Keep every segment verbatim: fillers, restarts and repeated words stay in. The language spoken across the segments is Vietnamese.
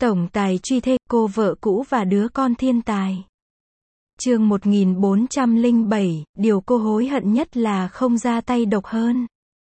Tổng tài truy thê, cô vợ cũ và đứa con thiên tài. Chương một nghìn bốn trăm lẻ bảy, điều cô hối hận nhất là không ra tay độc hơn.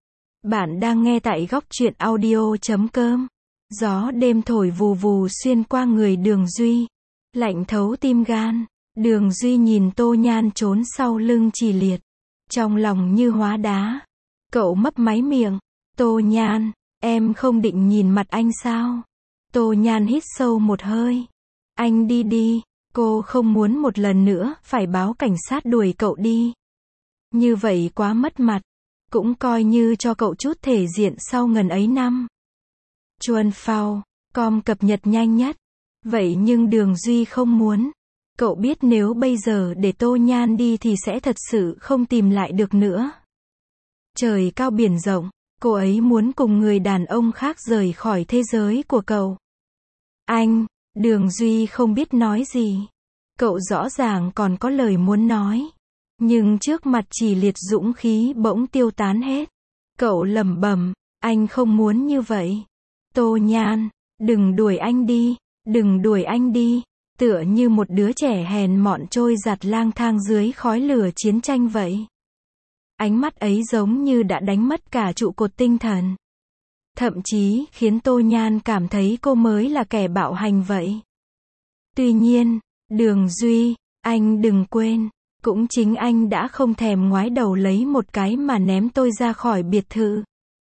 Bạn đang nghe tại góc truyện audio chấm com. Gió đêm thổi vù vù xuyên qua người Đường Duy, lạnh thấu tim gan. Đường Duy nhìn Tô Nhan trốn sau lưng Chỉ Liệt, trong lòng như hóa đá. Cậu mấp máy miệng, Tô Nhan, em không định nhìn mặt anh sao? Tô Nhan hít sâu một hơi. Anh đi đi, cô không muốn một lần nữa phải báo cảnh sát đuổi cậu đi. Như vậy quá mất mặt, cũng coi như cho cậu chút thể diện sau ngần ấy năm. Chuan Phao, com cập nhật nhanh nhất. Vậy nhưng Đường Duy không muốn. Cậu biết nếu bây giờ để Tô Nhan đi thì sẽ thật sự không tìm lại được nữa. Trời cao biển rộng, cô ấy muốn cùng người đàn ông khác rời khỏi thế giới của cậu. Anh, Đường Duy không biết nói gì. Cậu rõ ràng còn có lời muốn nói. Nhưng trước mặt Chỉ Liệt dũng khí bỗng tiêu tán hết. Cậu lẩm bẩm, anh không muốn như vậy. Tô Nhan, đừng đuổi anh đi, đừng đuổi anh đi. Tựa như một đứa trẻ hèn mọn trôi giạt lang thang dưới khói lửa chiến tranh vậy. Ánh mắt ấy giống như đã đánh mất cả trụ cột tinh thần. Thậm chí khiến Tô Nhan cảm thấy cô mới là kẻ bạo hành vậy. Tuy nhiên, Đường Duy, anh đừng quên, cũng chính anh đã không thèm ngoái đầu lấy một cái mà ném tôi ra khỏi biệt thự.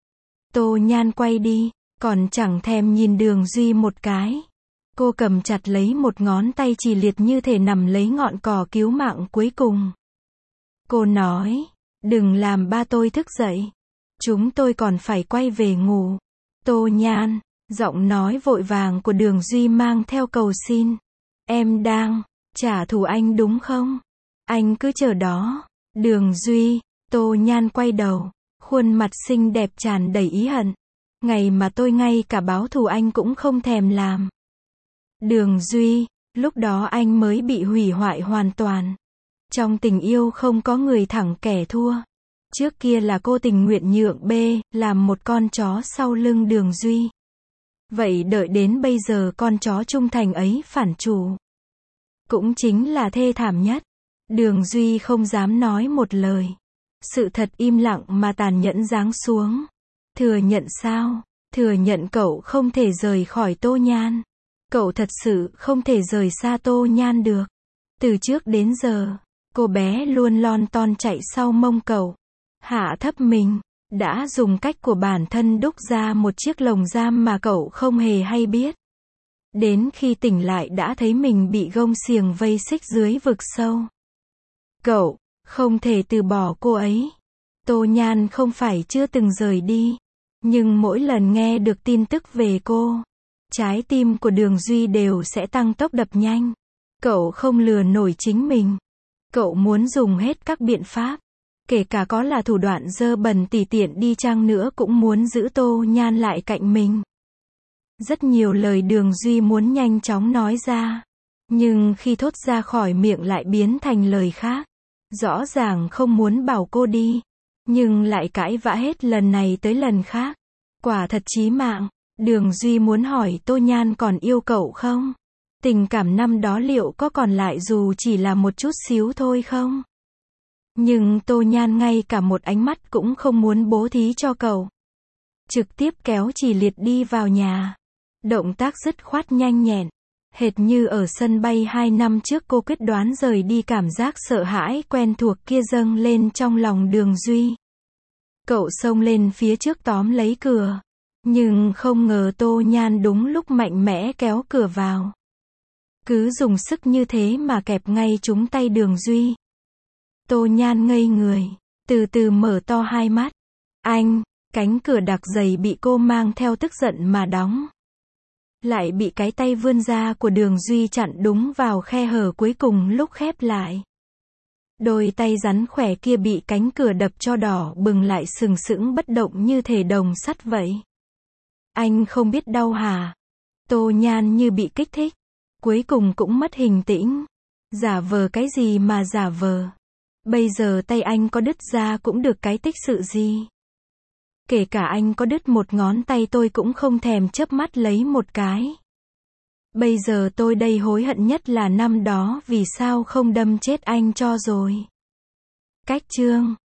Tô Nhan quay đi, còn chẳng thèm nhìn Đường Duy một cái. Cô cầm chặt lấy một ngón tay Chỉ Liệt như thể nằm lấy ngọn cỏ cứu mạng cuối cùng. Cô nói, đừng làm ba tôi thức dậy. Chúng tôi còn phải quay về ngủ. Tô Nhan, giọng nói vội vàng của Đường Duy mang theo cầu xin. Em đang trả thù anh đúng không? Anh cứ chờ đó. Đường Duy, Tô Nhan quay đầu, khuôn mặt xinh đẹp tràn đầy ý hận. Ngày mà tôi ngay cả báo thù anh cũng không thèm làm. Đường Duy, lúc đó anh mới bị hủy hoại hoàn toàn. Trong tình yêu không có người thẳng kẻ thua. Trước kia là cô tình nguyện nhượng bê, làm một con chó sau lưng Đường Duy. Vậy đợi đến bây giờ con chó trung thành ấy phản chủ. Cũng chính là thê thảm nhất. Đường Duy không dám nói một lời. Sự thật im lặng mà tàn nhẫn giáng xuống. Thừa nhận sao? Thừa nhận cậu không thể rời khỏi Tô Nhan. Cậu thật sự không thể rời xa Tô Nhan được. Từ trước đến giờ, cô bé luôn lon ton chạy sau mông cậu. Hạ thấp mình, đã dùng cách của bản thân đúc ra một chiếc lồng giam mà cậu không hề hay biết. Đến khi tỉnh lại đã thấy mình bị gông xiềng vây xích dưới vực sâu. Cậu, không thể từ bỏ cô ấy. Tô Nhan không phải chưa từng rời đi. Nhưng mỗi lần nghe được tin tức về cô, trái tim của Đường Duy đều sẽ tăng tốc đập nhanh. Cậu không lừa nổi chính mình. Cậu muốn dùng hết các biện pháp. Kể cả có là thủ đoạn dơ bẩn tỉ tiện đi chăng nữa cũng muốn giữ Tô Nhan lại cạnh mình. Rất nhiều lời Đường Duy muốn nhanh chóng nói ra. Nhưng khi thốt ra khỏi miệng lại biến thành lời khác. Rõ ràng không muốn bảo cô đi. Nhưng lại cãi vã hết lần này tới lần khác. Quả thật chí mạng. Đường Duy muốn hỏi Tô Nhan còn yêu cậu không? Tình cảm năm đó liệu có còn lại dù chỉ là một chút xíu thôi không? Nhưng Tô Nhan ngay cả một ánh mắt cũng không muốn bố thí cho cậu. Trực tiếp kéo Chỉ Liệt đi vào nhà. Động tác dứt khoát nhanh nhẹn. Hệt như ở sân bay hai năm trước cô quyết đoán rời đi, cảm giác sợ hãi quen thuộc kia dâng lên trong lòng Đường Duy. Cậu xông lên phía trước tóm lấy cửa. Nhưng không ngờ Tô Nhan đúng lúc mạnh mẽ kéo cửa vào. Cứ dùng sức như thế mà kẹp ngay trúng tay Đường Duy. Tô Nhan ngây người, từ từ mở to hai mắt. Anh, cánh cửa đặc dày bị cô mang theo tức giận mà đóng. Lại bị cái tay vươn ra của Đường Duy chặn đúng vào khe hở cuối cùng lúc khép lại. Đôi tay rắn khỏe kia bị cánh cửa đập cho đỏ bừng lại, sừng sững bất động như thể đồng sắt vậy. Anh không biết đau hả? Tô Nhan như bị kích thích. Cuối cùng cũng mất hình tĩnh. Giả vờ cái gì mà giả vờ? Bây giờ tay anh có đứt ra cũng được cái tích sự gì. Kể cả anh có đứt một ngón tay tôi cũng không thèm chớp mắt lấy một cái. Bây giờ tôi đây hối hận nhất là năm đó vì sao không đâm chết anh cho rồi. Cách chương